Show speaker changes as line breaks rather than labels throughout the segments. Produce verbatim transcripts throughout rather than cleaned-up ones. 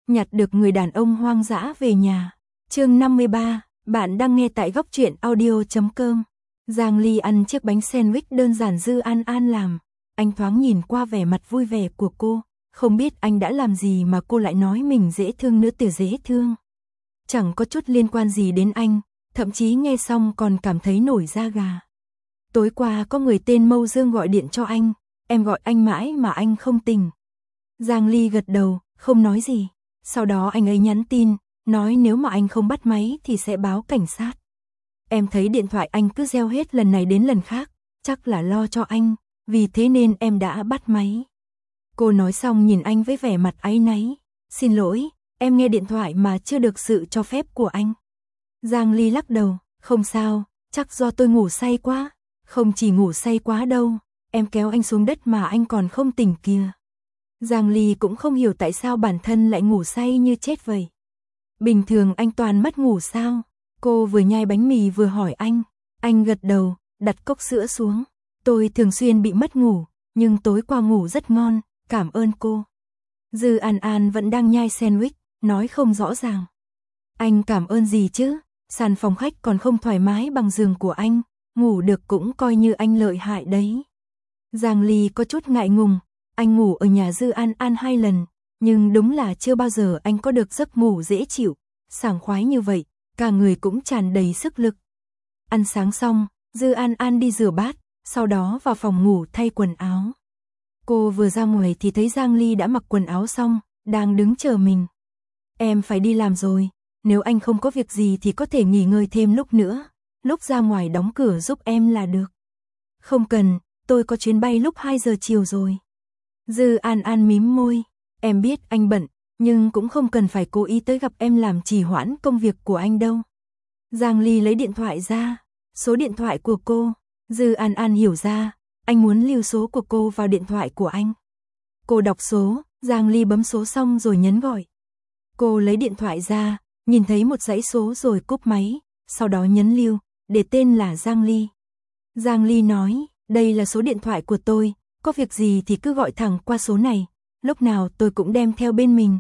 nhặt được người đàn ông hoang dã về nhà. Chương năm mươi ba, bạn đang nghe tại góc truyện audio chấm com. Giang Ly ăn chiếc bánh sandwich đơn giản Dư An An làm. Anh thoáng nhìn qua vẻ mặt vui vẻ của cô, không biết anh đã làm gì mà cô lại nói mình dễ thương nữa, từ dễ thương. Chẳng có chút liên quan gì đến anh, thậm chí nghe xong còn cảm thấy nổi da gà. Tối qua có người tên Mâu Dương gọi điện cho anh, em gọi anh mãi mà anh không tỉnh. Giang Ly gật đầu, không nói gì. Sau đó anh ấy nhắn tin, nói nếu mà anh không bắt máy thì sẽ báo cảnh sát. Em thấy điện thoại anh cứ reo hết lần này đến lần khác, chắc là lo cho anh, vì thế nên em đã bắt máy. Cô nói xong nhìn anh với vẻ mặt áy náy. Xin lỗi, em nghe điện thoại mà chưa được sự cho phép của anh. Giang Ly lắc đầu, không sao, chắc do tôi ngủ say quá. Không chỉ ngủ say quá đâu, em kéo anh xuống đất mà anh còn không tỉnh kìa. Giang Ly cũng không hiểu tại sao bản thân lại ngủ say như chết vậy. Bình thường anh toàn mất ngủ sao? Cô vừa nhai bánh mì vừa hỏi anh. Anh gật đầu, đặt cốc sữa xuống. Tôi thường xuyên bị mất ngủ, nhưng tối qua ngủ rất ngon, cảm ơn cô. Dư An An vẫn đang nhai sandwich, nói không rõ ràng. Anh cảm ơn gì chứ? Sàn phòng khách còn không thoải mái bằng giường của anh, ngủ được cũng coi như anh lợi hại đấy. Giang Ly có chút ngại ngùng, anh ngủ ở nhà Dư An An hai lần, nhưng đúng là chưa bao giờ anh có được giấc ngủ dễ chịu, sảng khoái như vậy, cả người cũng tràn đầy sức lực. Ăn sáng xong, Dư An An đi rửa bát, sau đó vào phòng ngủ thay quần áo. Cô vừa ra ngoài thì thấy Giang Ly đã mặc quần áo xong, đang đứng chờ mình. Em phải đi làm rồi, nếu anh không có việc gì thì có thể nghỉ ngơi thêm lúc nữa, lúc ra ngoài đóng cửa giúp em là được. Không cần, tôi có chuyến bay lúc hai giờ chiều rồi. Dư An An mím môi, em biết anh bận, nhưng cũng không cần phải cố ý tới gặp em làm trì hoãn công việc của anh đâu. Giang Ly lấy điện thoại ra, số điện thoại của cô. Dư An An hiểu ra, anh muốn lưu số của cô vào điện thoại của anh. Cô đọc số, Giang Ly bấm số xong rồi nhấn gọi. Cô lấy điện thoại ra, nhìn thấy một dãy số rồi cúp máy, sau đó nhấn lưu, để tên là Giang Ly. Giang Ly nói, đây là số điện thoại của tôi, có việc gì thì cứ gọi thẳng qua số này, lúc nào tôi cũng đem theo bên mình.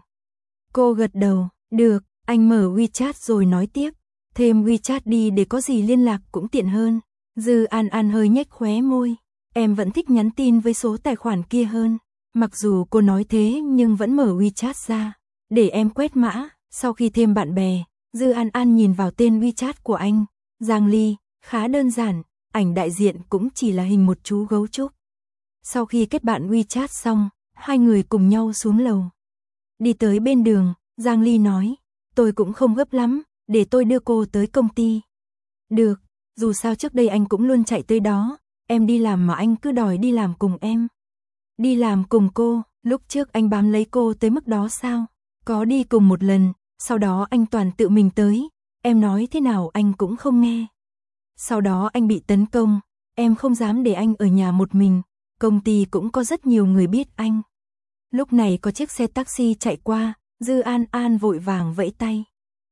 Cô gật đầu, được, anh mở WeChat rồi nói tiếp, thêm WeChat đi để có gì liên lạc cũng tiện hơn. Dư An An hơi nhếch khóe môi, em vẫn thích nhắn tin với số tài khoản kia hơn. Mặc dù cô nói thế nhưng vẫn mở WeChat ra, để em quét mã. Sau khi thêm bạn bè, Dư An An nhìn vào tên WeChat của anh, Giang Ly, khá đơn giản, ảnh đại diện cũng chỉ là hình một chú gấu trúc. Sau khi kết bạn WeChat xong, hai người cùng nhau xuống lầu. Đi tới bên đường, Giang Ly nói, tôi cũng không gấp lắm, để tôi đưa cô tới công ty. Được, dù sao trước đây anh cũng luôn chạy tới đó, em đi làm mà anh cứ đòi đi làm cùng em. Đi làm cùng cô, lúc trước anh bám lấy cô tới mức đó sao? Có đi cùng một lần, sau đó anh toàn tự mình tới, em nói thế nào anh cũng không nghe. Sau đó anh bị tấn công, em không dám để anh ở nhà một mình, công ty cũng có rất nhiều người biết anh. Lúc này có chiếc xe taxi chạy qua, Dư An An vội vàng vẫy tay.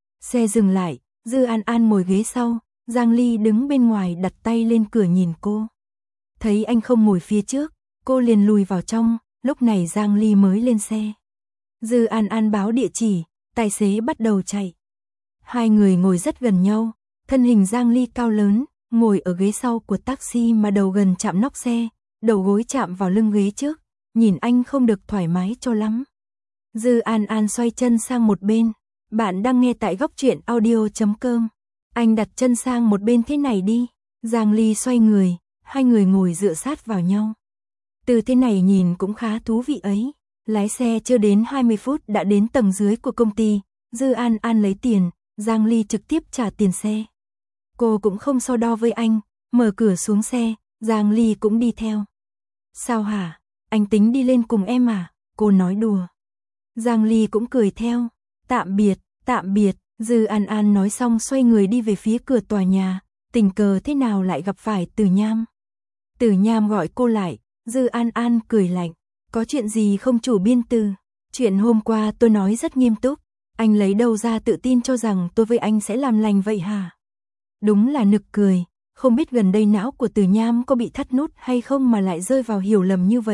Xe dừng lại, Dư An An ngồi ghế sau, Giang Ly đứng bên ngoài đặt tay lên cửa nhìn cô. Thấy anh không ngồi phía trước, cô liền lùi vào trong, lúc này Giang Ly mới lên xe. Dư An An báo địa chỉ, tài xế bắt đầu chạy. Hai người ngồi rất gần nhau, thân hình Giang Ly cao lớn, ngồi ở ghế sau của taxi mà đầu gần chạm nóc xe, đầu gối chạm vào lưng ghế trước, nhìn anh không được thoải mái cho lắm. Dư An An xoay chân sang một bên, bạn đang nghe tại góc truyện audio chấm com. Anh đặt chân sang một bên thế này đi. Giang Ly xoay người, hai người ngồi dựa sát vào nhau. Từ thế này nhìn cũng khá thú vị ấy. Lái xe chưa đến hai mươi phút đã đến tầng dưới của công ty, Dư An An lấy tiền, Giang Ly trực tiếp trả tiền xe. Cô cũng không so đo với anh, mở cửa xuống xe, Giang Ly cũng đi theo. Sao hả, anh tính đi lên cùng em à? Cô nói đùa. Giang Ly cũng cười theo, tạm biệt, tạm biệt. Dư An An nói xong xoay người đi về phía cửa tòa nhà, tình cờ thế nào lại gặp phải Từ Nham. Từ Nham gọi cô lại, Dư An An cười lạnh, có chuyện gì không chủ biên Từ? Chuyện hôm qua tôi nói rất nghiêm túc, anh lấy đâu ra tự tin cho rằng tôi với anh sẽ làm lành vậy hả? Đúng là nực cười, không biết gần đây não của Từ Nham có bị thắt nút hay không mà lại rơi vào hiểu lầm như vậy.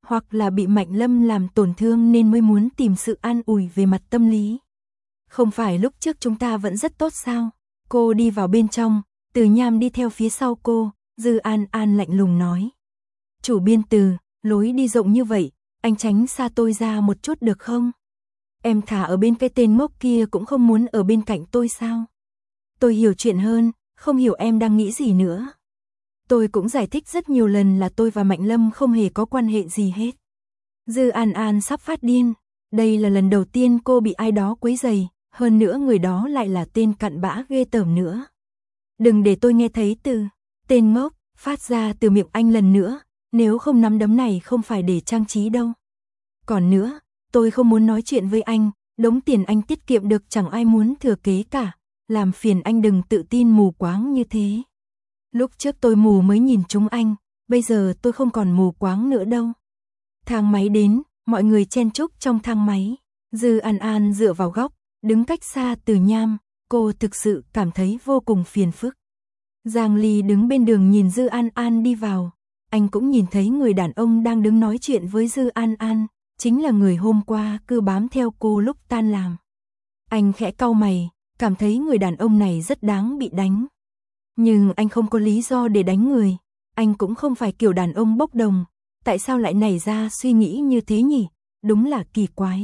hoặc là bị Mạnh Lâm làm tổn thương nên mới muốn tìm sự an ủi về mặt tâm lý. Không phải lúc trước chúng ta vẫn rất tốt sao? Cô đi vào bên trong, Từ Nham đi theo phía sau cô, Dư An An lạnh lùng nói. Chủ biên Từ, lối đi rộng như vậy, anh tránh xa tôi ra một chút được không? Em thả ở bên cái tên ngốc kia cũng không muốn ở bên cạnh tôi sao? Tôi hiểu chuyện hơn, không hiểu em đang nghĩ gì nữa. Tôi cũng giải thích rất nhiều lần là tôi và Mạnh Lâm không hề có quan hệ gì hết. Dư An An sắp phát điên, đây là lần đầu tiên cô bị ai đó quấy rầy, hơn nữa người đó lại là tên cặn bã ghê tởm nữa. Đừng để tôi nghe thấy từ tên ngốc phát ra từ miệng anh lần nữa, nếu không nắm đấm này không phải để trang trí đâu. Còn nữa, tôi không muốn nói chuyện với anh, đống tiền anh tiết kiệm được chẳng ai muốn thừa kế cả, làm phiền anh đừng tự tin mù quáng như thế. Lúc trước tôi mù mới nhìn chúng anh, bây giờ tôi không còn mù quáng nữa đâu. Thang máy đến, mọi người chen chúc trong thang máy. Dư An An dựa vào góc, đứng cách xa Từ Nham, cô thực sự cảm thấy vô cùng phiền phức. Giang Ly đứng bên đường nhìn Dư An An đi vào, anh cũng nhìn thấy người đàn ông đang đứng nói chuyện với Dư An An, chính là người hôm qua cứ bám theo cô lúc tan làm. Anh khẽ cau mày, cảm thấy người đàn ông này rất đáng bị đánh. Nhưng anh không có lý do để đánh người, anh cũng không phải kiểu đàn ông bốc đồng, tại sao lại nảy ra suy nghĩ như thế nhỉ, đúng là kỳ quái.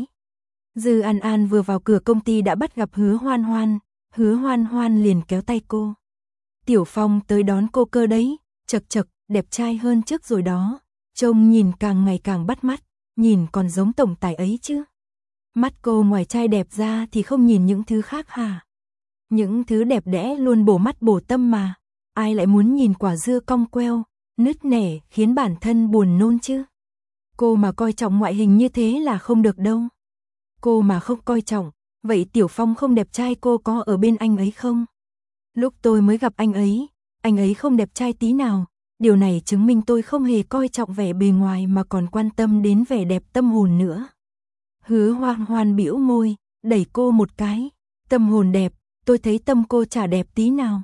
Dư An An vừa vào cửa công ty đã bắt gặp Hứa Hoan Hoan, Hứa Hoan Hoan liền kéo tay cô. Tiểu Phong tới đón cô cơ đấy, chật chật, đẹp trai hơn trước rồi đó, trông nhìn càng ngày càng bắt mắt, nhìn còn giống tổng tài ấy chứ. Mắt cô ngoài trai đẹp ra thì không nhìn những thứ khác hả? Những thứ đẹp đẽ luôn bổ mắt bổ tâm mà, ai lại muốn nhìn quả dưa cong queo, nứt nẻ khiến bản thân buồn nôn chứ. Cô mà coi trọng ngoại hình như thế là không được đâu. Cô mà không coi trọng, vậy Tiểu Phong không đẹp trai cô có ở bên anh ấy không? Lúc tôi mới gặp anh ấy, anh ấy không đẹp trai tí nào, điều này chứng minh tôi không hề coi trọng vẻ bề ngoài mà còn quan tâm đến vẻ đẹp tâm hồn nữa. Hứa Hoan Hoan bĩu môi, đẩy cô một cái, tâm hồn đẹp, tôi thấy tâm cô chả đẹp tí nào.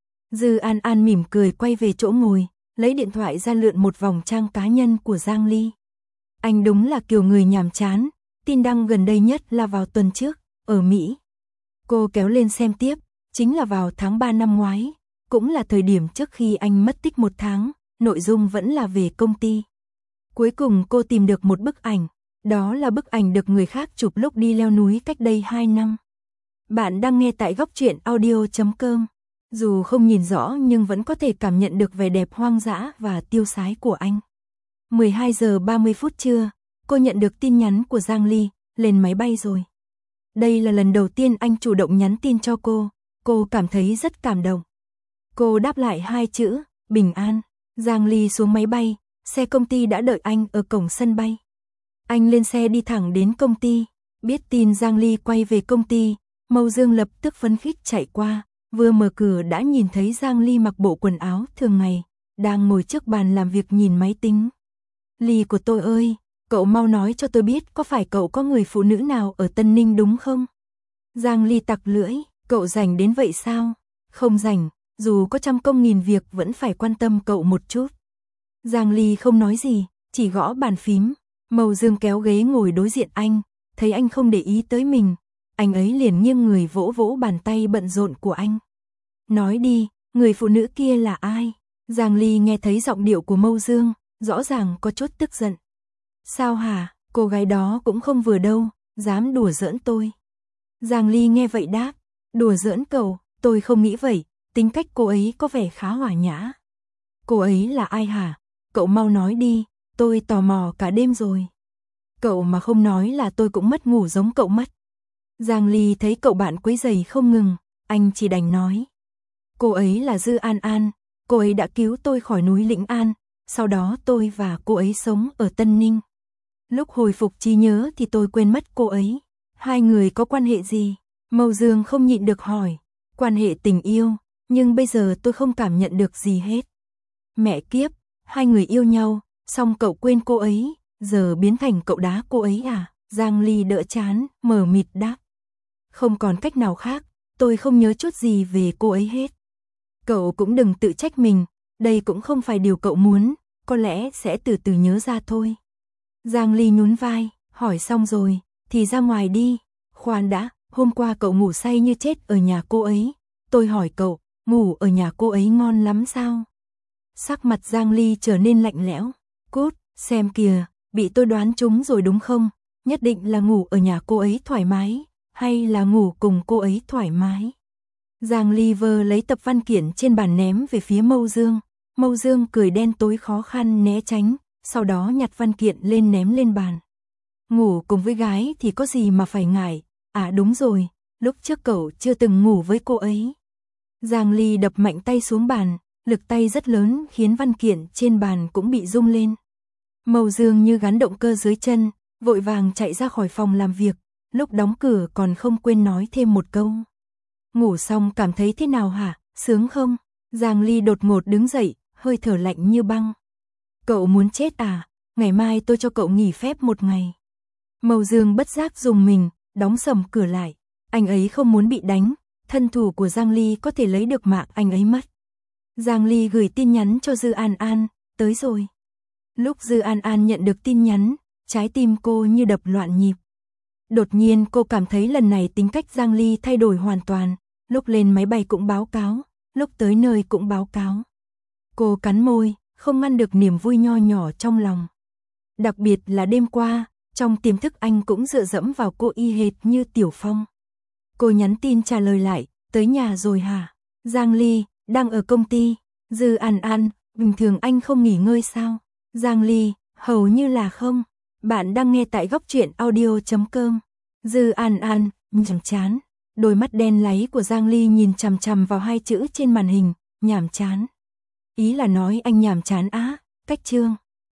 Dư An An mỉm cười quay về chỗ ngồi, lấy điện thoại ra lượn một vòng trang cá nhân của Giang Ly. Anh đúng là kiểu người nhàm chán, tin đăng gần đây nhất là vào tuần trước, ở Mỹ. Cô kéo lên xem tiếp, chính là vào tháng ba năm ngoái, cũng là thời điểm trước khi anh mất tích một tháng, nội dung vẫn là về công ty. Cuối cùng cô tìm được một bức ảnh, đó là bức ảnh được người khác chụp lúc đi leo núi cách đây hai năm. Bạn đang nghe tại góc truyện audio chấm com. Dù không nhìn rõ nhưng vẫn có thể cảm nhận được vẻ đẹp hoang dã và tiêu sái của anh. mười hai giờ ba mươi phút trưa, cô nhận được tin nhắn của Giang Ly, lên máy bay rồi. Đây là lần đầu tiên anh chủ động nhắn tin cho cô, cô cảm thấy rất cảm động. Cô đáp lại hai chữ, bình an. Giang Ly xuống máy bay, xe công ty đã đợi anh ở cổng sân bay. Anh lên xe đi thẳng đến công ty, biết tin Giang Ly quay về công ty, Mâu Dương lập tức phấn khích chạy qua, vừa mở cửa đã nhìn thấy Giang Ly mặc bộ quần áo thường ngày, đang ngồi trước bàn làm việc nhìn máy tính. Ly của tôi ơi, cậu mau nói cho tôi biết có phải cậu có người phụ nữ nào ở Tân Ninh đúng không? Giang Ly tặc lưỡi, cậu rảnh đến vậy sao? Không rảnh, dù có trăm công nghìn việc vẫn phải quan tâm cậu một chút. Giang Ly không nói gì, chỉ gõ bàn phím. Mâu Dương kéo ghế ngồi đối diện anh, thấy anh không để ý tới mình, anh ấy liền nghiêng người vỗ vỗ bàn tay bận rộn của anh. Nói đi, người phụ nữ kia là ai? Giang Ly nghe thấy giọng điệu của Mâu Dương, rõ ràng có chút tức giận. Sao hả, cô gái đó cũng không vừa đâu, dám đùa giỡn tôi. Giang Ly nghe vậy đáp, đùa giỡn cậu, tôi không nghĩ vậy, tính cách cô ấy có vẻ khá hòa nhã. Cô ấy là ai hả? Cậu mau nói đi, tôi tò mò cả đêm rồi. Cậu mà không nói là tôi cũng mất ngủ giống cậu mất. Giang Ly thấy cậu bạn quấy rầy không ngừng, anh chỉ đành nói. Cô ấy là Dư An An, cô ấy đã cứu tôi khỏi núi Lĩnh An, sau đó tôi và cô ấy sống ở Tân Ninh. Lúc hồi phục trí nhớ thì tôi quên mất cô ấy. Hai người có quan hệ gì? Mâu Dương không nhịn được hỏi. Quan hệ tình yêu, nhưng bây giờ tôi không cảm nhận được gì hết. Mẹ kiếp, hai người yêu nhau, xong cậu quên cô ấy, giờ biến thành cậu đá cô ấy à? Giang Ly đỡ chán, mờ mịt đáp. Không còn cách nào khác, tôi không nhớ chút gì về cô ấy hết. Cậu cũng đừng tự trách mình, đây cũng không phải điều cậu muốn, có lẽ sẽ từ từ nhớ ra thôi. Giang Ly nhún vai, hỏi xong rồi, thì ra ngoài đi. Khoan đã, hôm qua cậu ngủ say như chết ở nhà cô ấy. Tôi hỏi cậu, ngủ ở nhà cô ấy ngon lắm sao? Sắc mặt Giang Ly trở nên lạnh lẽo. Cút, xem kìa, bị tôi đoán trúng rồi đúng không? Nhất định là ngủ ở nhà cô ấy thoải mái, hay là ngủ cùng cô ấy thoải mái? Giang Ly vơ lấy tập văn kiện trên bàn ném về phía Mâu Dương. Mâu Dương cười đen tối khó khăn né tránh, sau đó nhặt văn kiện lên ném lên bàn. Ngủ cùng với gái thì có gì mà phải ngại, à đúng rồi, lúc trước cậu chưa từng ngủ với cô ấy. Giang Ly đập mạnh tay xuống bàn, lực tay rất lớn khiến văn kiện trên bàn cũng bị rung lên. Mâu Dương như gắn động cơ dưới chân, vội vàng chạy ra khỏi phòng làm việc, lúc đóng cửa còn không quên nói thêm một câu. Ngủ xong cảm thấy thế nào hả, sướng không? Giang Ly đột ngột đứng dậy, hơi thở lạnh như băng. Cậu muốn chết à, ngày mai tôi cho cậu nghỉ phép một ngày. Mâu Dương bất giác dùng mình, đóng sầm cửa lại. Anh ấy không muốn bị đánh, thân thủ của Giang Ly có thể lấy được mạng anh ấy mất. Giang Ly gửi tin nhắn cho Dư An An, tới rồi. Lúc Dư An An nhận được tin nhắn, trái tim cô như đập loạn nhịp. Đột nhiên cô cảm thấy lần này tính cách Giang Ly thay đổi hoàn toàn, lúc lên máy bay cũng báo cáo, lúc tới nơi cũng báo cáo. Cô cắn môi, không ngăn được niềm vui nho nhỏ trong lòng. Đặc biệt là đêm qua, trong tiềm thức anh cũng dựa dẫm vào cô y hệt như Tiểu Phong. Cô nhắn tin trả lời lại, tới nhà rồi hả? Giang Ly, đang ở công ty. Dư An An, bình thường anh không nghỉ ngơi sao? Giang Ly, hầu như là không. Bạn đang nghe tại góc truyện audio chấm com. Dư An An, nhàm chán. Đôi mắt đen láy của Giang Ly nhìn chằm chằm vào hai chữ trên màn hình, nhàm chán. Ý là nói anh nhàm chán á, cách chương.